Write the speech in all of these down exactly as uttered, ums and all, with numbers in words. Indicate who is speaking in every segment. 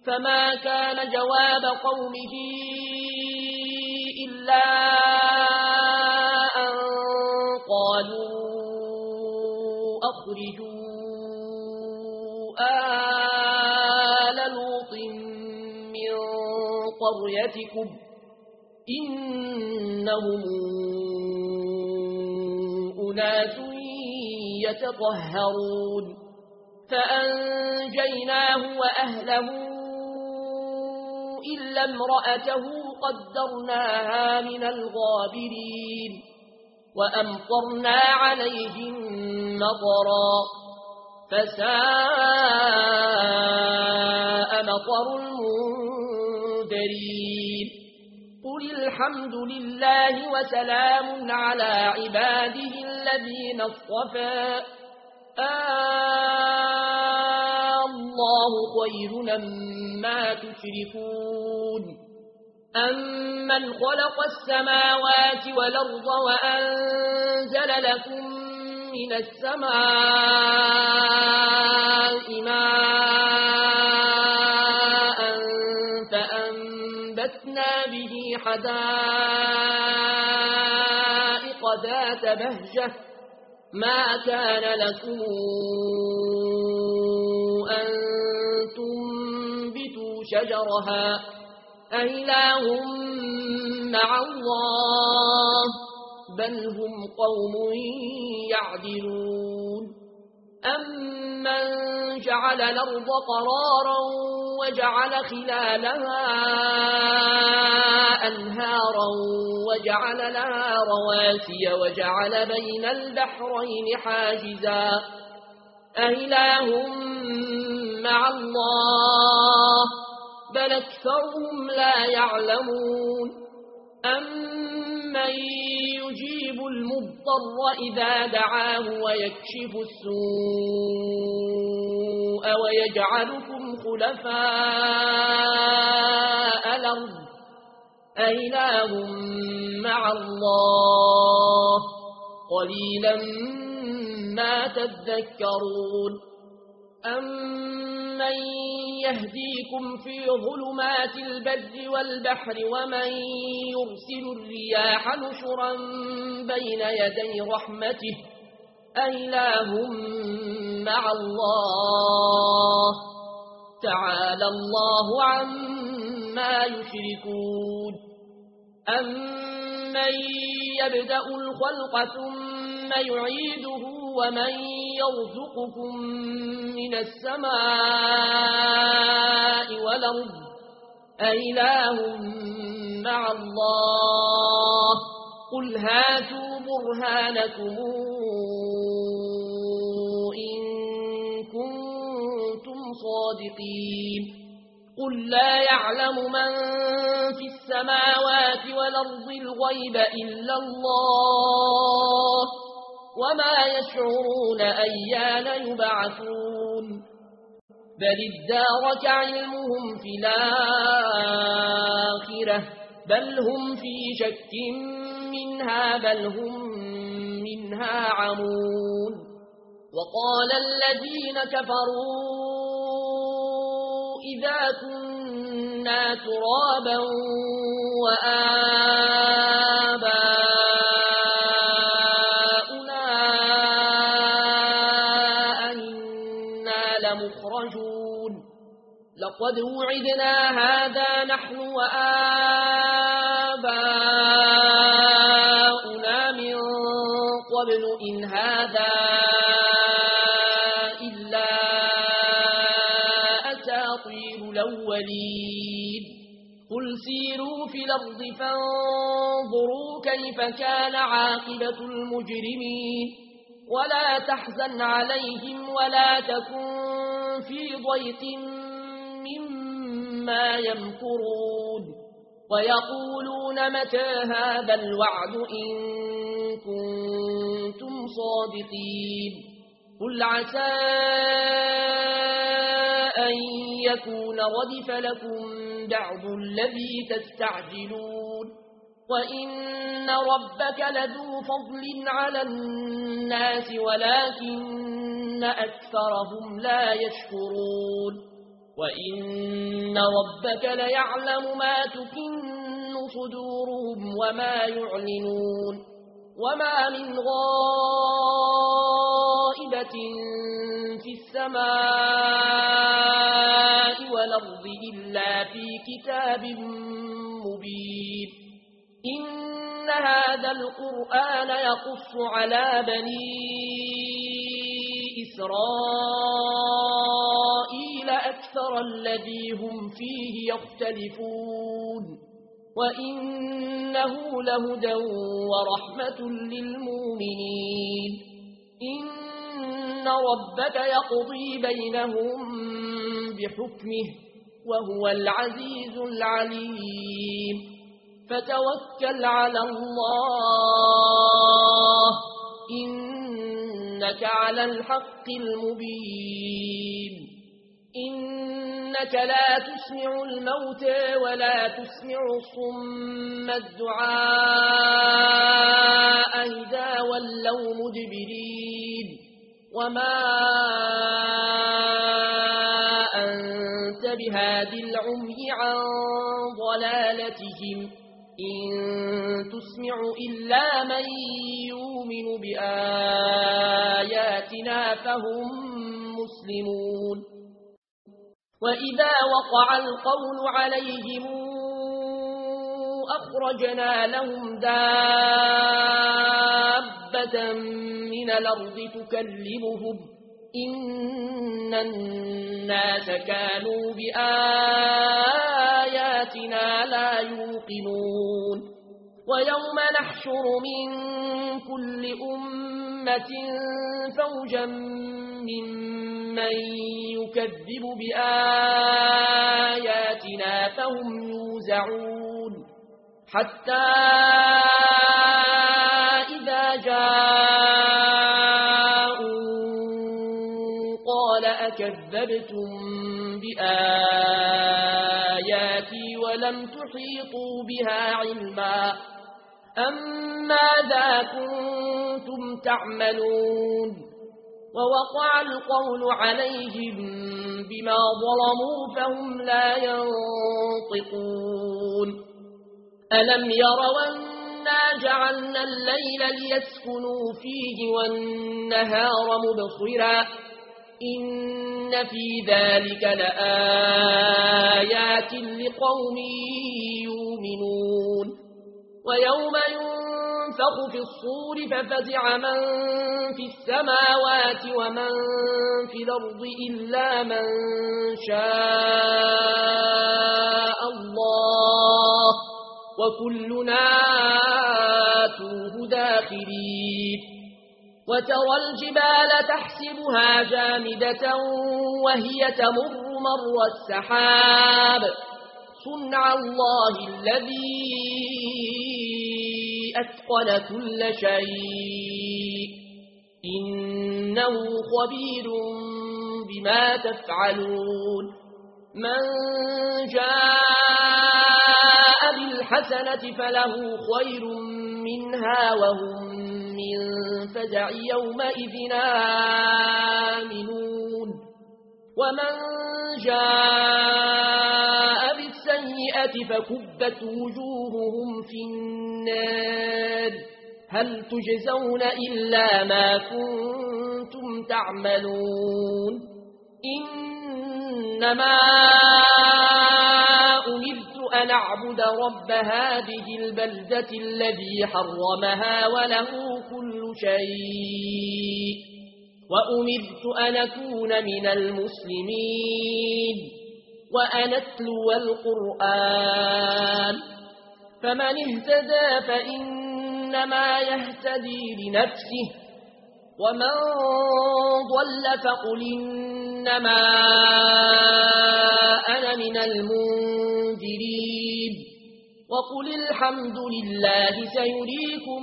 Speaker 1: فما كان جواب قومه إلا أن قالوا أخرجوا آل لوط من قريتكم إنهم أناس يتطهرون فأنجيناه وأهله إلا امرأته قدرناها من الغابرين وأمطرنا عليهم مطرا فساء مطر المنذرين قل الحمد لله وسلام على عباده الذين اصطفى آه الله خير مما تشركون أمن خلق السماوات والأرض وأنزل لكم من السماء ماء فأنبتنا به حدائق ذات بهجة ما كان لكم أن تنبتوا شجرها أإله مع الله بل هم قوم يعدلون أمن جعل الأرض قرارا وجعل خلالها أنهارا وجعل لها رواسي وجعل بين البحرين حاجزا أإله مع الله بل أكثرهم لا يعلمون أمن يجيب المضطر إذا دعاه ويكشف السوء ويجعلكم خلفاء الأرض أإله مع الله قليلا ما تذكرون أمن يهديكم في ظلمات البر والبحر ومن يرسل الرياح نشرا بين يدي رحمته أإله مع الله تعالى الله عما يشركون أمن يبدأ الخلق ثم يعيده ومن يرزقكم من السماء والأرض أإله مع الله قل هاتوا برهانكم إن كنتم صادقين قل لا يعلم من في السماوات والأرض الغيب إلا الله وما يشعرون أيان يبعثون بل ادارك علمهم في الآخرة بل هم في شك منها بل هم منها عمون وقال الذين كفروا إذا كنا ترابا وآباؤنا أئنا لمخرجون لقد وعدنا هذا نحن وآباؤنا من قبل إن هذا إلا أساطير الأولين قل سيروا في الأرض فانظروا كيف كان عاقبة المجرمين ولا تحزن عليهم ولا تكن في ضيق مما يمكرون ويقولون متى هذا الوعد إن كنتم صادقين قل عسى أن يكون ردف لكم بعض الذي تستعجلون وإن ربك لذو فضل على الناس ولكن أكثرهم لا يشكرون وإن ربك ليعلم ما تكن صدورهم وما يعلنون وما من غائبة في السماء والأرض إلا في كتاب مبين إن هذا القرآن يقص على بني إسرائيل أكثر الذي هم فيه يختلفون وإنه لهدى ورحمة للمؤمنين إن ربك يقضي بينهم بحكمه وهو العزيز العليم فتوكل على الله إنك على الحق المبين إنك لا تسمع الموتى ولا تسمع الصم الدعاء إذا ولوا مدبرين وما أنت بهاد العمي عن ضلالتهم إن تسمع إلا من يؤمن بآياتنا فهم مسلمون وإذا وقع القول عليهم أخرجنا لهم دابة من الأرض تكلمهم إن الناس كانوا بآياتنا لا يوقنون ويوم نحشر من كل أمة فوجا ممن يكذب بآياتنا فهم يوزعون حتى إذا جاءوا قال أكذبتم بآياتي ولم تحيطوا بها علما أم ماذا كنتم تعملون ووقع القول عليهم بما ظلموا فهم لا ينطقون ألم يروا أنا جعلنا الليل ليسكنوا فيه والنهار مبصرا إن في ذلك لآيات لقوم يؤمنون ويوم ينفخ في الصور ففزع من في السماوات ومن في الأرض إلا من شاء الله وكلنا آتوه داخرين وترى الجبال تحسبها جامدة وهي تمر مر السحاب صنع الله الذي أتقن كل شيء إنه خبير بما تفعلون من جاء بالحسنة فله خير منها وهم من فزع يومئذ آمنون ومن جاء بالسيئة فكبت وجوههم في النار هل تجزون إلا ما كنتم تعملون إنما أمرت أن أعبد رب هذه البلدة الذي حرمها وله كل شيء وأمرت أن أكون من المسلمين وأن أتلو القرآن فمن اهتدى فإنما يهتدي لنفسه ومن ضل فقل إنما أنا من المنذرين وقل الحمد لله سيريكم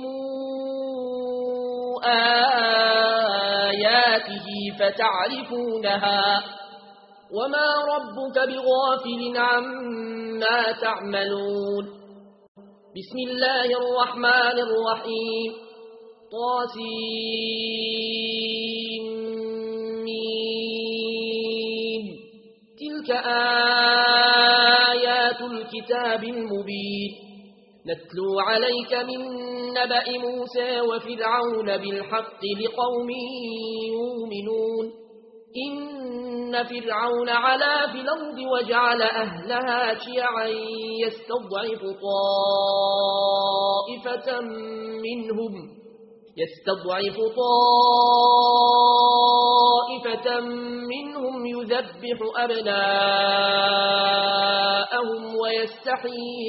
Speaker 1: آياته فتعرفونها وما ربك بغافل عما تعملون بسم الله الرحمن الرحيم طاسيم تلك تلك آيات الكتاب المبين نتلو عليك من نبأ موسى وفرعون بالحق لقوم يؤمنون إن فرعون علا في الأرض وجعل أهلها شيعا يستضعف طائفة منهم يستضعف طائفة منهم يذبح أبناءهم ويستحيي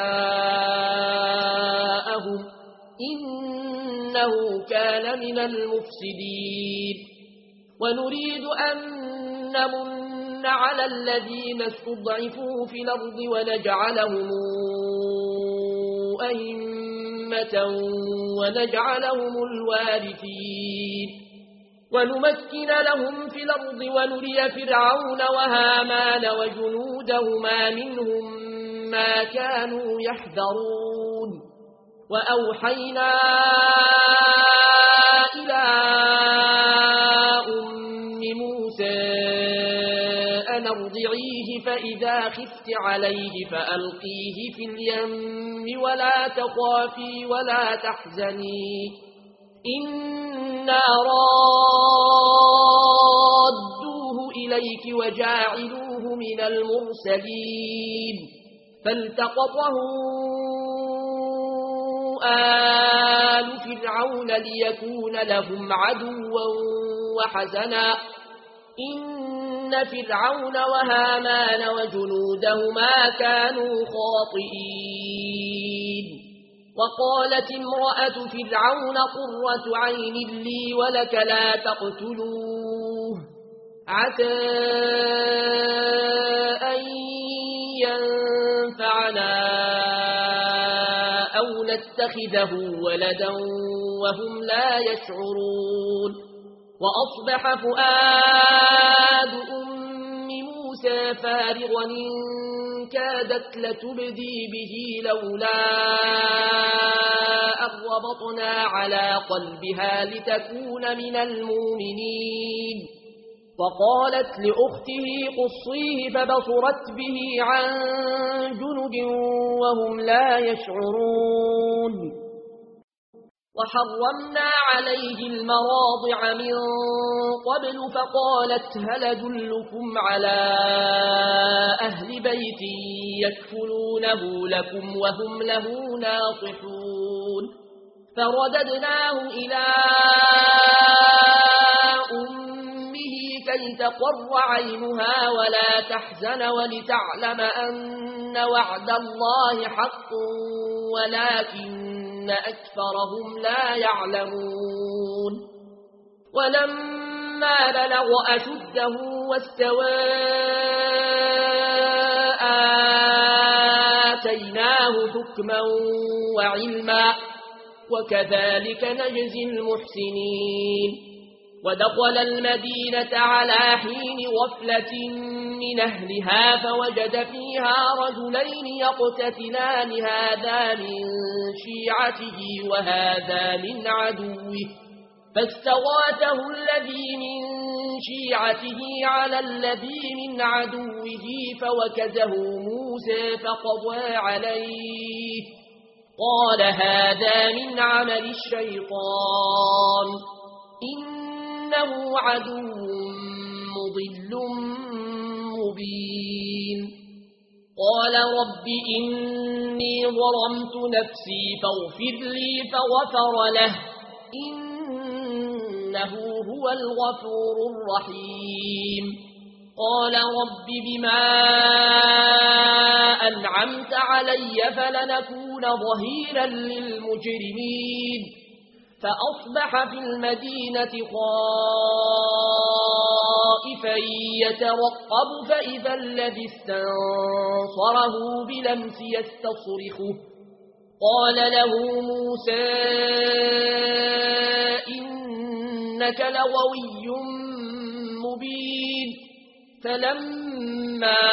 Speaker 1: نساءهم إنه كان من المفسدين ونريد أن نمن على الذين استضعفوا في الأرض ونجعلهم أئمة ونجعلهم الوارثين ونمكن لهم في الأرض ونري فرعون وهامان وجنودهما منهم ما كانوا يحذرون وأوحينا إلى أم موسى أن ارضعيه فإذا خفت عليه فألقيه في اليم ولا تخافي ولا تحزني إنا رادوه إليك وجاعلوه من المرسلين فالتقطه آل فرعون ليكون لهم عدوا وحزنا إن فرعون وهامان وجنودهما كانوا خاطئين وقالت امرأة فرعون قرة عين لي ولك لا تقتلوه عسى أن ينفعنا أو نتخذه ولدا وهم لا يشعرون وأصبح فؤاد أم موسى فارغا إن كادت لتبدي به لولا أن ربطنا على قلبها لتكون من المؤمنين وقالت لأخته قصيه فبصرت به عن جنب وهم لا يشعرون وحرمنا عليه المراضع من قبل فقالت هل أدلكم على أهل بيت يكفلونه لكم وهم له ناصحون فرددناه إلى أمه كي تقر عينها ولا تحزن ولتعلم أن وعد الله حق ولكن أكثرهم لا يعلمون ولما بلغ أشده واستوى آتيناه حكما وعلما وكذلك نجزي المحسنين ودخل المدينة على حين غفلة من أهلها فوجد فيها رجلين يقتتلان هذا من شيعته وهذا من عدوه فاستغاثه الذي من شيعته على الذي من عدوه فوكزه موسى فقضى عليه قال هذا من عمل الشيطان إنه عدو مضل مبين قال رب إني ظلمت نفسي فاغفر لي فغفر له إنه هو الغفور الرحيم قال رب بما أنعمت علي فلنكون ظهيرا للمجرمين فأصبح في المدينة خائفا يترقب فإذا الذي استنصره بلمس يستصرخه قال له موسى إنك لغوي مبين فلما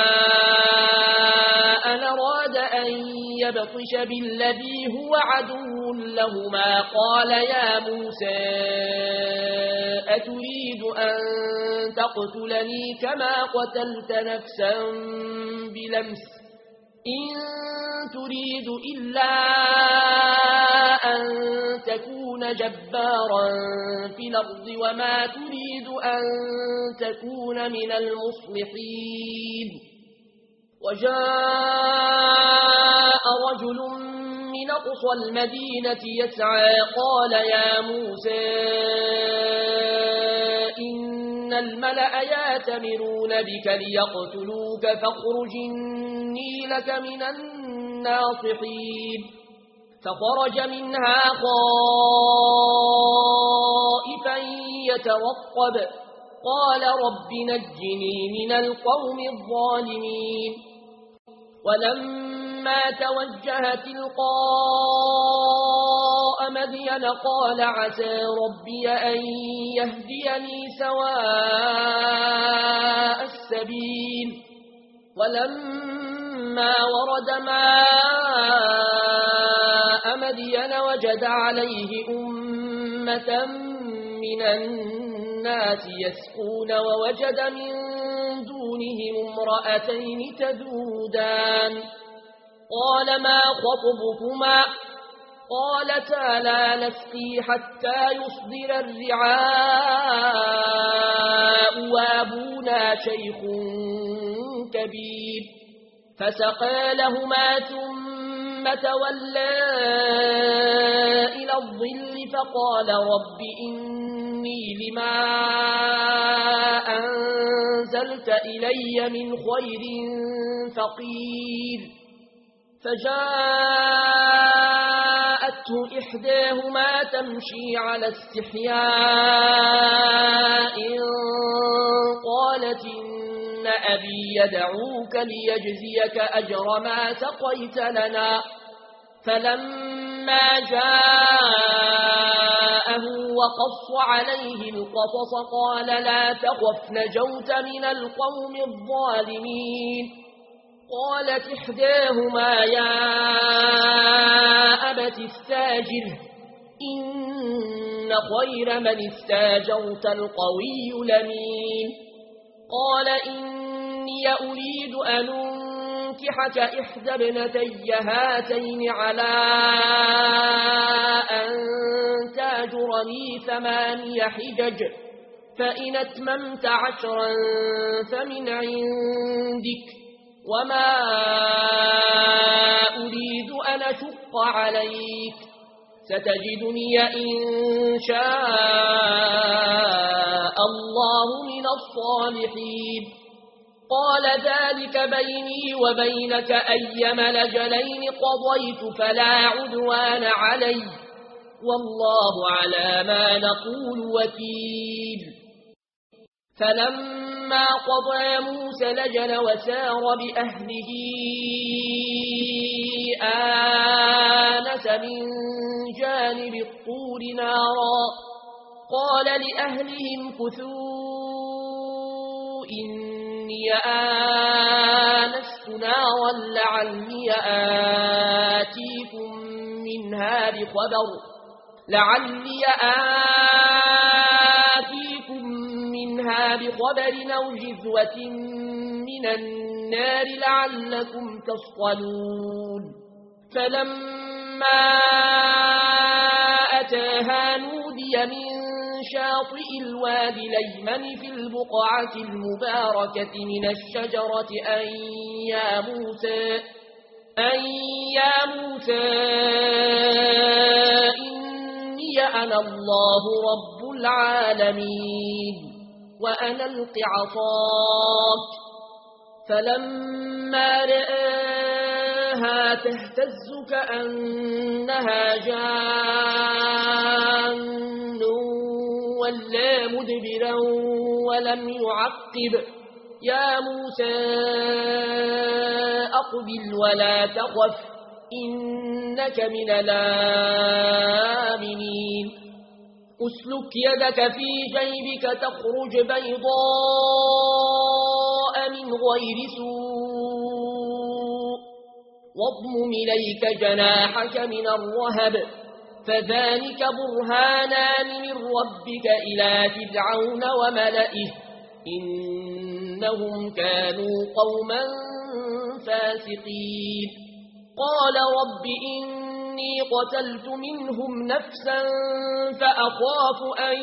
Speaker 1: أن أراد أن يبطش بالذي هو عدو لهما قال يا موسى أتريد أن تقتلني كما قتلت نفسا بلمس إن تريد إلا أن تكون جبارا في الأرض وما تريد أن تكون من المصلحين وجاء رجل من أقصى المدينة يسعى قال يا موسى إن الملأ يأتمرون بك ليقتلوك فاخرج إني لك من الناصحين فخرج منها خائفا يترقب قال رب نجني من القوم الظالمين ولما توجه تلقاء مدين قال عسى ربي أن يهديني سواء السبيل ولما ورد ماء مدين وجد عليه أمة من الناس يسقون ووجد من دونهم امرأتين تذودان قال ما خطبكما قالتا لا نسقي حتى يصدر الرعاء وابونا شيخ كبير فسقى لهما ثم تولى إلى الظل فقال رب إني لما أنزلت إلي من خير فقير فجاءته إحداهما تمشي على استحياء قالت إن أبي يدعوك ليجزيك أجر ما سقيت لنا فلما جاءه وقص عليه القصص قال لا تخف نجوت من القوم الظالمين قالت إحداهما يا أبت استاجره إن خير من استاجرت القوي لمين قال إني أريد أن أنكحك إحدى ابنتي هاتين على أن تاجرني ثماني حجج فإن أتممت عشرا فمن عندك وما أريد أن أشق عليك ستجدني إن شاء الله من الصالحين قال ذلك بيني وبينك أيما الأجلين قضيت فلا عدوان علي والله على ما نقول وكيل فلما قضى موسى الأجل وسار بأهله آنس من جانب الطور نارا قال لأهلهم كثوا إني آنست نارا لعلي آتيكم منها بخبر لعلي آتيكم منها بخبر أو جذوة من النار لعلكم تصطلون فلما أتاها نودي من شاطئ الوادي الأيمن في البقعة المباركة من الشجرة أن يا موسى أن يا موسى إني أنا الله رب العالمين وأنا ألق عصاك فلما رآها تهتز كأنها جان ولا مدبرا ولم يعقب يا موسى أقبل ولا تخف إنك من الآمنين أسلك يدك في جيبك تخرج بيضاء من غير سوء واضمم إليك جناحك من الرهب فذلك برهانان من ربك إلى فرعون وملئه إنهم كانوا قوما فاسقين قال رب إني قتلت منهم نفسا فأخاف أن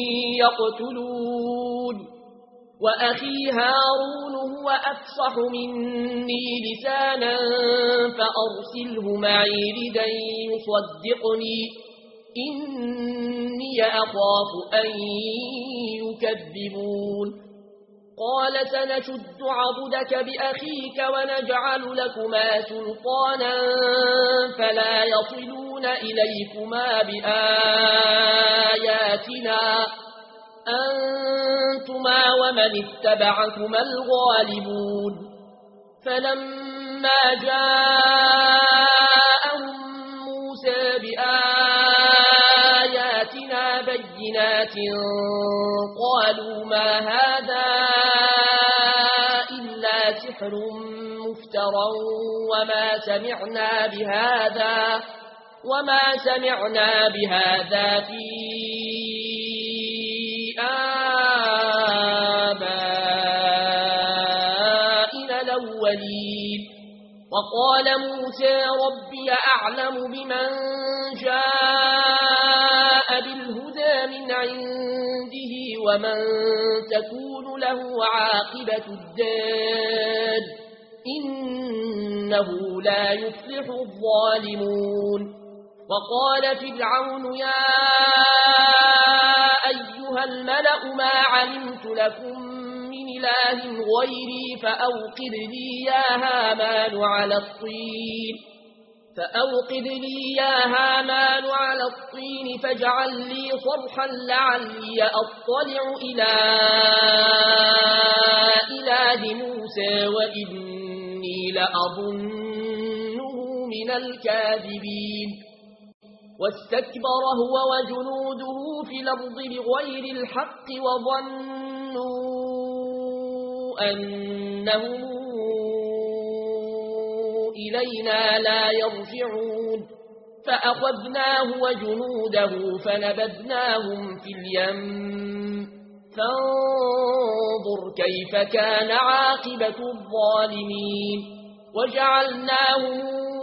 Speaker 1: يقتلون وأخي هارون هو أفصح مني لسانا فأرسله معي ردا يصدقني إني أخاف أن يكذبون قال سنشد عضدك بأخيك ونجعل لكما سلطانا فلا يصلون إليكما بآياتنا أنتما ومن اتبعكما الغالبون فلما جاءهم موسى بآياتنا بينات قالوا ما هذا إلا سحر مفترى وما سمعنا بهذا وما سمعنا بهذا في آبائنا الأولين وقال موسى ربي أعلم بمن جاء بالهدى من عنده ومن تكون له عاقبة الدار إنه لا يفلح الظالمون وقال فرعون يا أيها الملأ ما علمت لكم من إله غيري فأوقد لي يا هامان على الطين فأوقد لي يا هامان على الطين فاجعل لي صرحا لعلي أطلع إلى إله موسى وإني لأظنه من الكاذبين واستكبر هو وجنوده في الأرض بغير الحق وظنوا أنهم إلينا لا يرجعون فأخذناه وجنوده فنبذناهم في اليم فانظر كيف كان عاقبة الظالمين وجعلناهم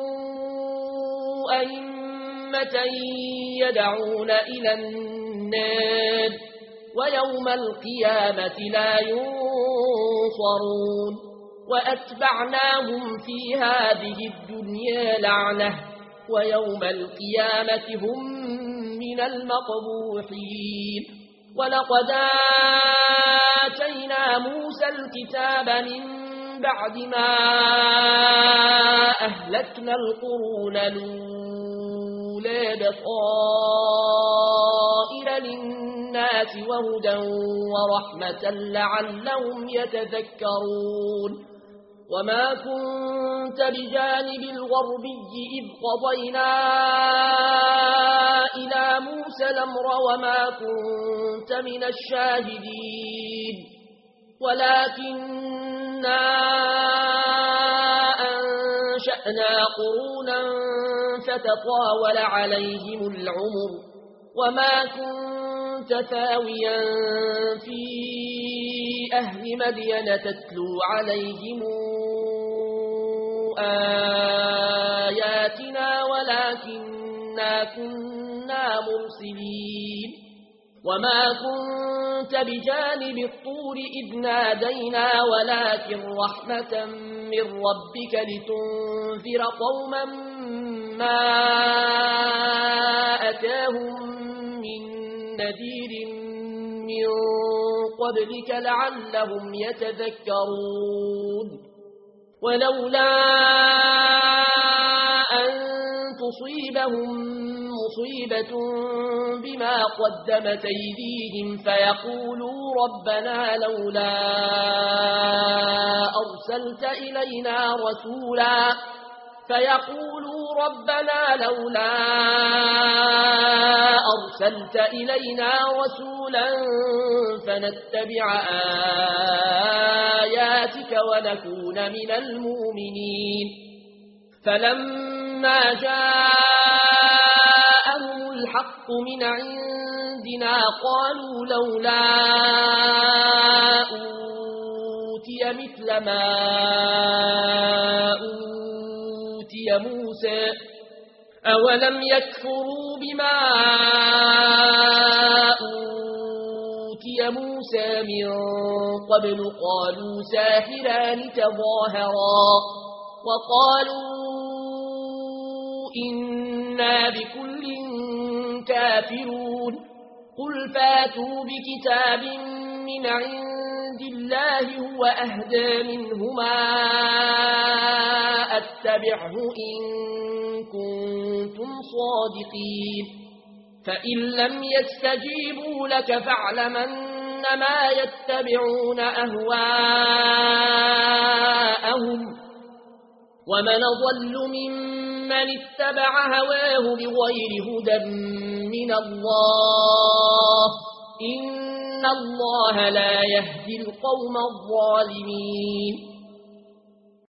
Speaker 1: أئمة يدعون إلى النار ويوم القيامة لا ينصرون وأتبعناهم في هذه الدنيا لعنة ويوم القيامة هم من المقبوحين ولقد آتينا موسى الكتاب من بعد ما أهلكنا القرون الأولى بصائر للناس وهدى ورحمة لعلهم يتذكرون وما كنت بجانب الغربي إذ قضينا إلى موسى الأمر وما كنت من الشاهدين ولكننا أنشأنا قرونا فتطاول عليهم العمر وما كنت ثاويا في أهل مدين تتلو عليهم آياتنا ولكننا كنا مرسلين وما كنت بجانب الطور إذ نادينا ولكن رحمة من ربك لتنذر قوما ما أتاهم من نذير من قبلك لعلهم يتذكرون ولولا أن تصيبهم مصيبة بما قدمت أيديهم فيقولوا ربنا لولا أرسلت إلينا رسولا فيقولوا ربنا لولا أرسلت إلينا رسولا فنتبع آياتك ونكون من المؤمنين فلما جاءهم الحق من عندنا قالوا لولا أوتي مثل ما أوتي موسى أولم يكفروا بما أوتي موسى من قبل قالوا ساحران تظاهرا وقالوا إنا بكل كافرون قل فاتوا بكتاب من عند الله هو أهدى منهما أتبعه إن كنتم صادقين فإن لم يستجيبوا لك فاعلم أنما يتبعون أهواءهم ومن ضل ممن اتبع هواه بغير هدى من الله إن الله لا يهدي القوم الظالمين